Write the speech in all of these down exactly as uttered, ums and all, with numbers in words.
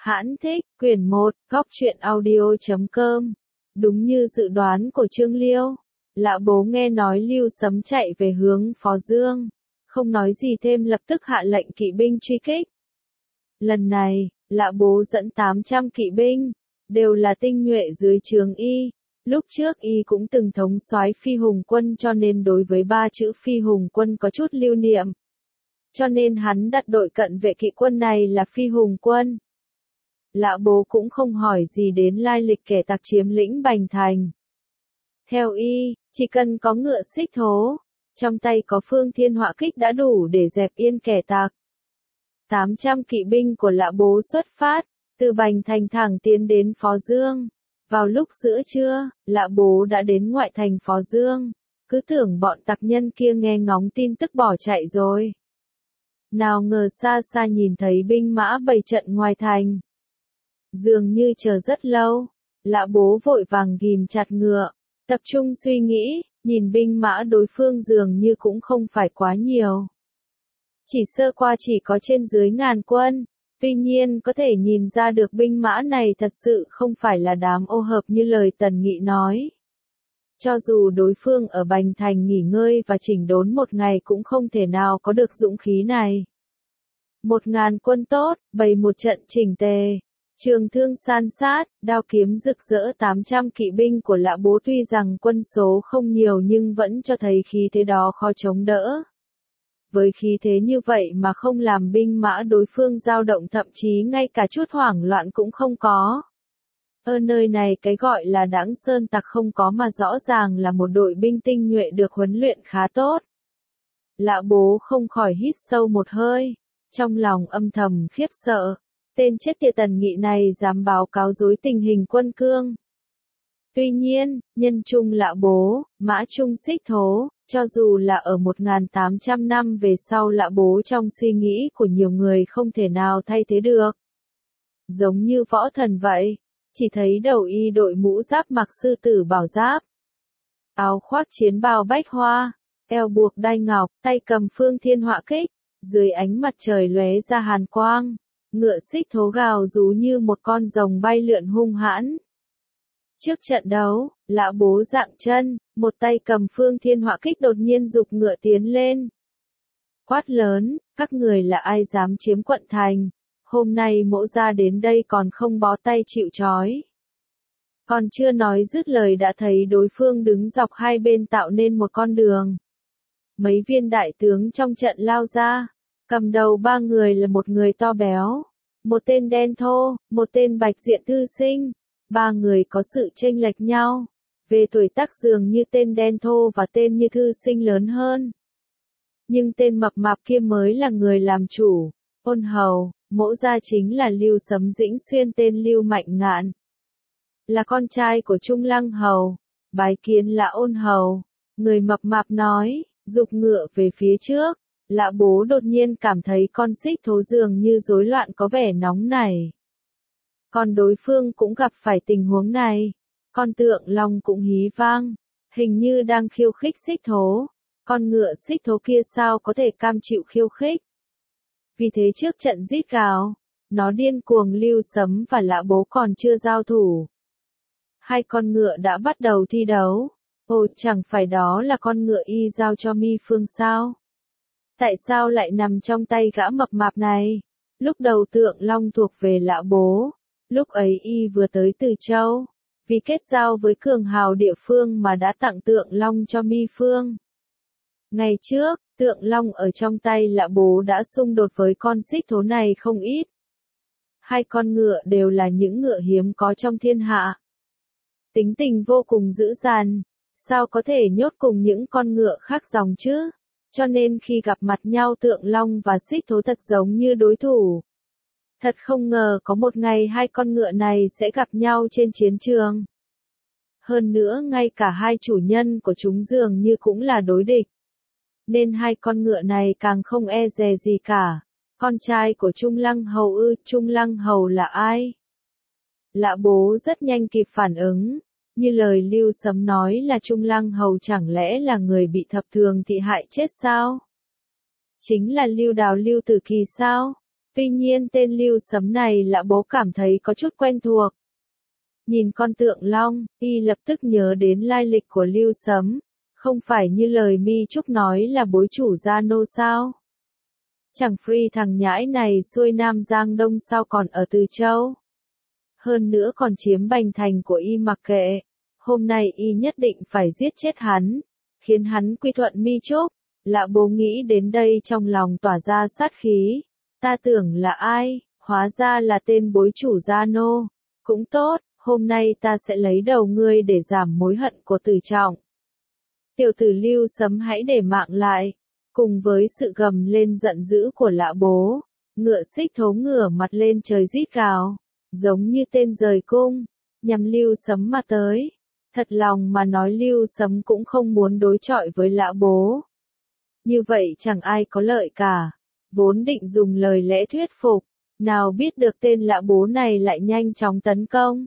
Hãn thích, quyển một, góc truyện audio chấm com. Đúng như dự đoán của Trương Liêu, Lã Bố nghe nói Lưu Sấm chạy về hướng Phó Dương, không nói gì thêm lập tức hạ lệnh kỵ binh truy kích. Lần này, Lã Bố dẫn tám trăm kỵ binh, đều là tinh nhuệ dưới trướng y. Lúc trước y cũng từng thống soái Phi Hùng quân cho nên đối với ba chữ Phi Hùng quân có chút lưu niệm. Cho nên hắn đặt đội cận vệ kỵ quân này là Phi Hùng quân. Lã Bố cũng không hỏi gì đến lai lịch kẻ tặc chiếm lĩnh Bành Thành. Theo y, chỉ cần có ngựa xích thố, trong tay có phương thiên họa kích đã đủ để dẹp yên kẻ tặc. tám trăm kỵ binh của Lã Bố xuất phát, từ Bành Thành thẳng tiến đến Phó Dương. Vào lúc giữa trưa, Lã Bố đã đến ngoại thành Phó Dương, cứ tưởng bọn tặc nhân kia nghe ngóng tin tức bỏ chạy rồi. Nào ngờ xa xa nhìn thấy binh mã bày trận ngoài thành. Dường như chờ rất lâu, Lã Bố vội vàng ghim chặt ngựa, tập trung suy nghĩ, nhìn binh mã đối phương dường như cũng không phải quá nhiều. Chỉ sơ qua chỉ có trên dưới ngàn quân, tuy nhiên có thể nhìn ra được binh mã này thật sự không phải là đám ô hợp như lời Tần Nghị nói. Cho dù đối phương ở Bành Thành nghỉ ngơi và chỉnh đốn một ngày cũng không thể nào có được dũng khí này. Một ngàn quân tốt, bày một trận chỉnh tề. Trường thương san sát, đao kiếm rực rỡ tám trăm kỵ binh của Lã Bố tuy rằng quân số không nhiều nhưng vẫn cho thấy khí thế đó khó chống đỡ. Với khí thế như vậy mà không làm binh mã đối phương dao động thậm chí ngay cả chút hoảng loạn cũng không có. Ở nơi này cái gọi là Đãng Sơn tặc không có mà rõ ràng là một đội binh tinh nhuệ được huấn luyện khá tốt. Lã Bố không khỏi hít sâu một hơi, trong lòng âm thầm khiếp sợ. Tên chết tiệt Tần Nghị này dám báo cáo dối tình hình quân cương. Tuy nhiên, nhân trung Lã Bố, mã trung xích thố, cho dù là ở một nghìn tám trăm năm về sau Lã Bố trong suy nghĩ của nhiều người không thể nào thay thế được. Giống như võ thần vậy, chỉ thấy đầu y đội mũ giáp mặc sư tử bảo giáp. Áo khoác chiến bào bách hoa, eo buộc đai ngọc, tay cầm phương thiên họa kích, dưới ánh mặt trời lóe ra hàn quang. Ngựa xích thố gào rú như một con rồng bay lượn hung hãn. Trước trận đấu, Lã Bố dạng chân, một tay cầm phương thiên họa kích đột nhiên giục ngựa tiến lên. Quát lớn, các người là ai dám chiếm quận thành, hôm nay mỗ ra đến đây còn không bó tay chịu trói. Còn chưa nói dứt lời đã thấy đối phương đứng dọc hai bên tạo nên một con đường. Mấy viên đại tướng trong trận lao ra. Cầm đầu ba người là một người to béo, một tên đen thô, một tên bạch diện thư sinh. Ba người có sự chênh lệch nhau. Về tuổi tác dường như tên đen thô và tên như thư sinh lớn hơn. Nhưng tên mập mạp kia mới là người làm chủ, Ôn Hầu, mỗ gia chính là Lưu Sấm Dĩnh Xuyên tên Lưu Mạnh Ngạn. Là con trai của Trung Lăng Hầu, bái kiến là Ôn Hầu. Người mập mạp nói, giục ngựa về phía trước. Lã Bố đột nhiên cảm thấy con xích thố dường như rối loạn có vẻ nóng nảy. Còn đối phương cũng gặp phải tình huống này. Con Tượng Long cũng hí vang, hình như đang khiêu khích xích thố. Con ngựa xích thố kia sao có thể cam chịu khiêu khích. Vì thế trước trận rít gào, nó điên cuồng Lưu Sấm và Lã Bố còn chưa giao thủ. Hai con ngựa đã bắt đầu thi đấu. Ồ, chẳng phải đó là con ngựa y giao cho Mi Phương sao? Tại sao lại nằm trong tay gã mập mạp này? Lúc đầu Tượng Long thuộc về Lã Bố, lúc ấy y vừa tới Từ Châu, vì kết giao với cường hào địa phương mà đã tặng Tượng Long cho Mi Phương. Ngày trước, Tượng Long ở trong tay Lã Bố đã xung đột với con xích thố này không ít. Hai con ngựa đều là những ngựa hiếm có trong thiên hạ. Tính tình vô cùng dữ dằn, sao có thể nhốt cùng những con ngựa khác dòng chứ? Cho nên khi gặp mặt nhau Tượng Long và xích thố thật giống như đối thủ. Thật không ngờ có một ngày hai con ngựa này sẽ gặp nhau trên chiến trường. Hơn nữa ngay cả hai chủ nhân của chúng dường như cũng là đối địch. Nên hai con ngựa này càng không e dè gì cả. Con trai của Trung Lăng Hầu ư, Trung Lăng Hầu là ai? Lã Bố rất nhanh kịp phản ứng. Như lời Lưu Sấm nói là Trung Lăng Hầu chẳng lẽ là người bị thập thường thị hại chết sao? Chính là Lưu Đào Lưu Tử Kỳ sao? Tuy nhiên tên Lưu Sấm này Lã Bố cảm thấy có chút quen thuộc. Nhìn con tượng long, y lập tức nhớ đến lai lịch của Lưu Sấm, không phải như lời Mi Trúc nói là bối chủ Gia Nô sao? Chẳng free thằng nhãi này xuôi Nam Giang Đông sao còn ở Từ Châu? Hơn nữa còn chiếm Bành Thành của y mặc kệ, hôm nay y nhất định phải giết chết hắn, khiến hắn quy thuận Mi Trúc. Lã Bố nghĩ đến đây trong lòng tỏa ra sát khí, ta tưởng là ai, hóa ra là tên bối chủ Gia Nô, cũng tốt, hôm nay ta sẽ lấy đầu ngươi để giảm mối hận của Từ Trọng. Tiểu tử Lưu Sấm hãy để mạng lại, cùng với sự gầm lên giận dữ của Lã Bố, ngựa xích thố ngửa mặt lên trời rít gào, giống như tên rời cung, nhằm Lưu Sấm mà tới. Thật lòng mà nói Lưu Sấm cũng không muốn đối chọi với Lã Bố. Như vậy chẳng ai có lợi cả, vốn định dùng lời lẽ thuyết phục, nào biết được tên Lã Bố này lại nhanh chóng tấn công.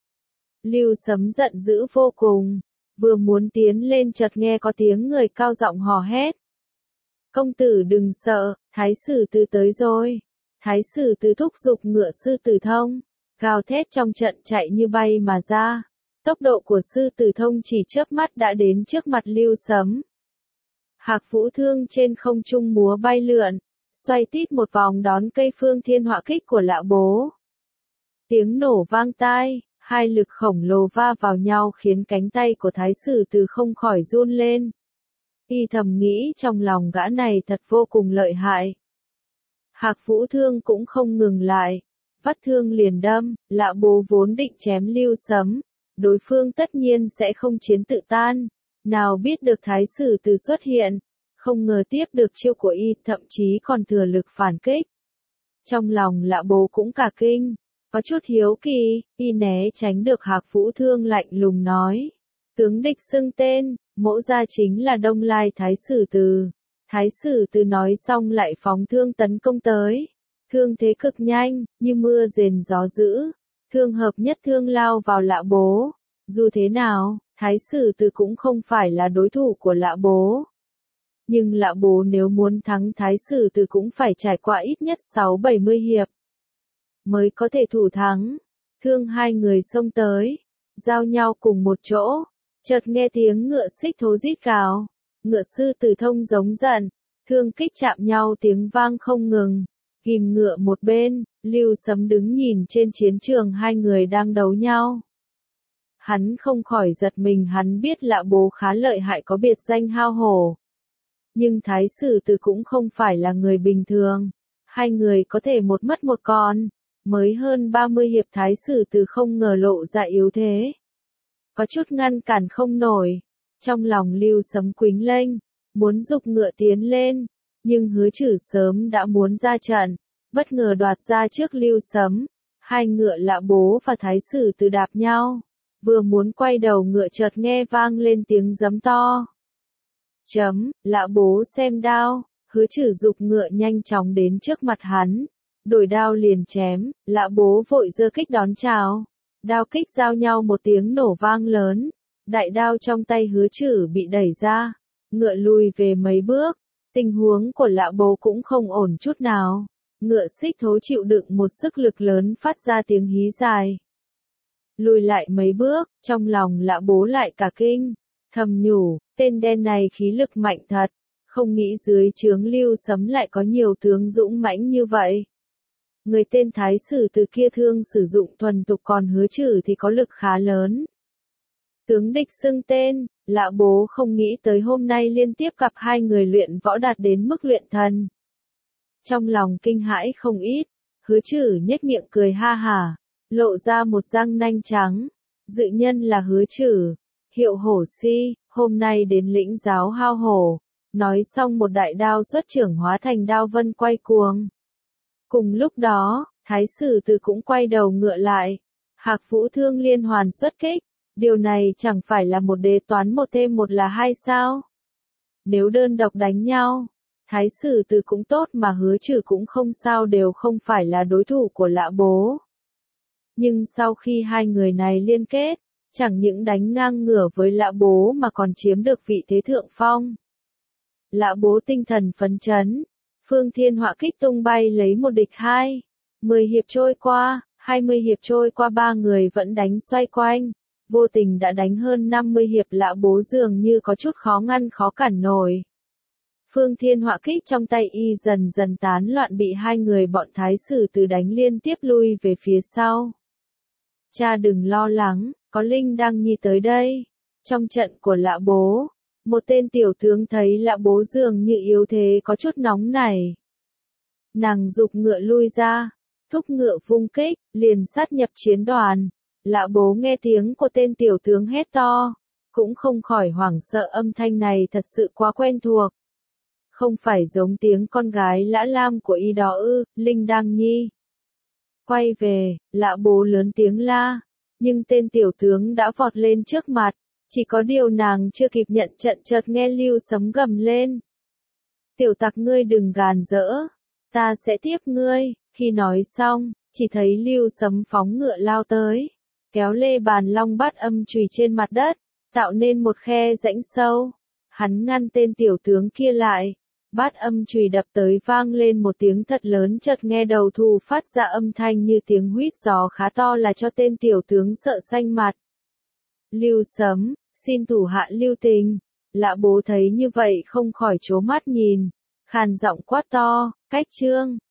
Lưu Sấm giận dữ vô cùng, vừa muốn tiến lên chợt nghe có tiếng người cao giọng hò hét. Công tử đừng sợ, Thái Sử Từ tới rồi. Thái Sử Từ thúc giục ngựa Sư Tử Thông, gào thét trong trận chạy như bay mà ra. Tốc độ của Sư Tử Thông chỉ chớp mắt đã đến trước mặt Lưu Sấm. Hạc Vũ Thương trên không trung múa bay lượn, xoay tít một vòng đón cây Phương Thiên Họa Kích của Lã Bố. Tiếng nổ vang tai, hai lực khổng lồ va vào nhau khiến cánh tay của Thái Sử Từ không khỏi run lên. Y thầm nghĩ trong lòng gã này thật vô cùng lợi hại. Hạc Vũ Thương cũng không ngừng lại, vắt thương liền đâm. Lã Bố vốn định chém Lưu Sấm, đối phương tất nhiên sẽ không chiến tự tan, nào biết được Thái Sử Từ xuất hiện, không ngờ tiếp được chiêu của y, thậm chí còn thừa lực phản kích. Trong lòng Lã Bố cũng cả kinh, có chút hiếu kỳ, y né tránh được Hạc Vũ Thương lạnh lùng nói. Tướng địch xưng tên, mỗ gia chính là Đông Lai Thái Sử Từ. Thái Sử Từ nói xong lại phóng thương tấn công tới. Thương thế cực nhanh, như mưa rền gió dữ. Thương hợp nhất thương lao vào Lã Bố. Dù thế nào, Thái Sử Từ cũng không phải là đối thủ của Lã Bố. Nhưng Lã Bố nếu muốn thắng Thái Sử Từ cũng phải trải qua ít nhất sáu bảy mươi hiệp mới có thể thủ thắng. Thương hai người xông tới, giao nhau cùng một chỗ, chợt nghe tiếng ngựa xích thố rít gào, ngựa Sư Tử Thông giống giận, thương kích chạm nhau tiếng vang không ngừng, ghim ngựa một bên, Lưu Sấm đứng nhìn trên chiến trường hai người đang đấu nhau. Hắn không khỏi giật mình, hắn biết Lã Bố khá lợi hại, có biệt danh hao hổ. Nhưng Thái Sử Từ cũng không phải là người bình thường, hai người có thể một mất một còn. Mới hơn ba mươi hiệp Thái Sử Từ không ngờ lộ ra yếu thế, có chút ngăn cản không nổi. Trong lòng Lưu Sấm quính lênh, muốn giục ngựa tiến lên, nhưng Hứa Trử sớm đã muốn ra trận, bất ngờ đoạt ra trước Lưu Sấm. Hai ngựa Lã Bố và Thái Sử Từ đạp nhau, vừa muốn quay đầu ngựa chợt nghe vang lên tiếng giấm to. Chấm, Lã Bố xem đao, Hứa Trử giục ngựa nhanh chóng đến trước mặt hắn. Đổi đao liền chém, Lã Bố vội giơ kích đón chào. Đao kích giao nhau một tiếng nổ vang lớn. Đại đao trong tay Hứa Trử bị đẩy ra, ngựa lùi về mấy bước. Tình huống của Lã Bố cũng không ổn chút nào. Ngựa xích thố chịu đựng một sức lực lớn phát ra tiếng hí dài. Lùi lại mấy bước, trong lòng Lã Bố lại cả kinh. Thầm nhủ, tên đen này khí lực mạnh thật. Không nghĩ dưới trướng Lưu Sấm lại có nhiều tướng dũng mãnh như vậy. Người tên Thái Sử Từ kia thương sử dụng thuần tục, còn Hứa Trử thì có lực khá lớn. Tướng địch xưng tên, Lã Bố không nghĩ tới hôm nay liên tiếp gặp hai người luyện võ đạt đến mức luyện thần. Trong lòng kinh hãi không ít, Hứa Trử nhếch miệng cười ha hả, lộ ra một răng nanh trắng. Dự nhân là Hứa Trử, hiệu Hổ Si, hôm nay đến lĩnh giáo hao hổ. Nói xong một đại đao xuất chưởng hóa thành đao vân quay cuồng. Cùng lúc đó, Thái Sử Từ cũng quay đầu ngựa lại. Hạc Vũ Thương liên hoàn xuất kích. Điều này chẳng phải là một đề toán một thêm một là hai sao? Nếu đơn độc đánh nhau, Thái Sử Từ cũng tốt mà Hứa Trử cũng không sao, đều không phải là đối thủ của Lã Bố. Nhưng sau khi hai người này liên kết, chẳng những đánh ngang ngửa với Lã Bố mà còn chiếm được vị thế thượng phong. Lã Bố tinh thần phấn chấn, Phương Thiên Họa kích tung bay lấy một địch hai. Mười hiệp trôi qua, hai mươi hiệp trôi qua ba người vẫn đánh xoay quanh. Vô tình đã đánh hơn năm mươi hiệp Lã Bố dường như có chút khó ngăn khó cản nổi. Phương Thiên Họa kích trong tay y dần dần tán loạn bị hai người bọn thái sử từ đánh liên tiếp lui về phía sau. Cha đừng lo lắng, có Linh Đăng Nhi tới đây. Trong trận của Lã Bố, một tên tiểu tướng thấy Lã Bố dường như yếu thế có chút nóng nảy. Nàng giục ngựa lui ra, thúc ngựa vung kích, liền sát nhập chiến đoàn. Lã Bố nghe tiếng của tên tiểu tướng hét to, cũng không khỏi hoảng sợ, âm thanh này thật sự quá quen thuộc. Không phải giống tiếng con gái Lã Lam của y đó ư, Linh Đăng Nhi. Quay về, Lã Bố lớn tiếng la, nhưng tên tiểu tướng đã vọt lên trước mặt, chỉ có điều nàng chưa kịp nhận trận chợt nghe Lưu Sấm gầm lên. Tiểu tặc ngươi đừng gàn dỡ, ta sẽ tiếp ngươi. Khi nói xong, chỉ thấy Lưu Sấm phóng ngựa lao tới, kéo lê bàn long bát âm chùy trên mặt đất, tạo nên một khe rãnh sâu. Hắn ngăn tên tiểu tướng kia lại, bát âm chùy đập tới vang lên một tiếng thật lớn, chợt nghe đầu thù phát ra âm thanh như tiếng huýt gió khá to là cho tên tiểu tướng sợ xanh mặt. Lưu Sấm, xin thủ hạ lưu tình. Lã Bố thấy như vậy không khỏi trố mắt nhìn, khàn giọng quát to, cách trương.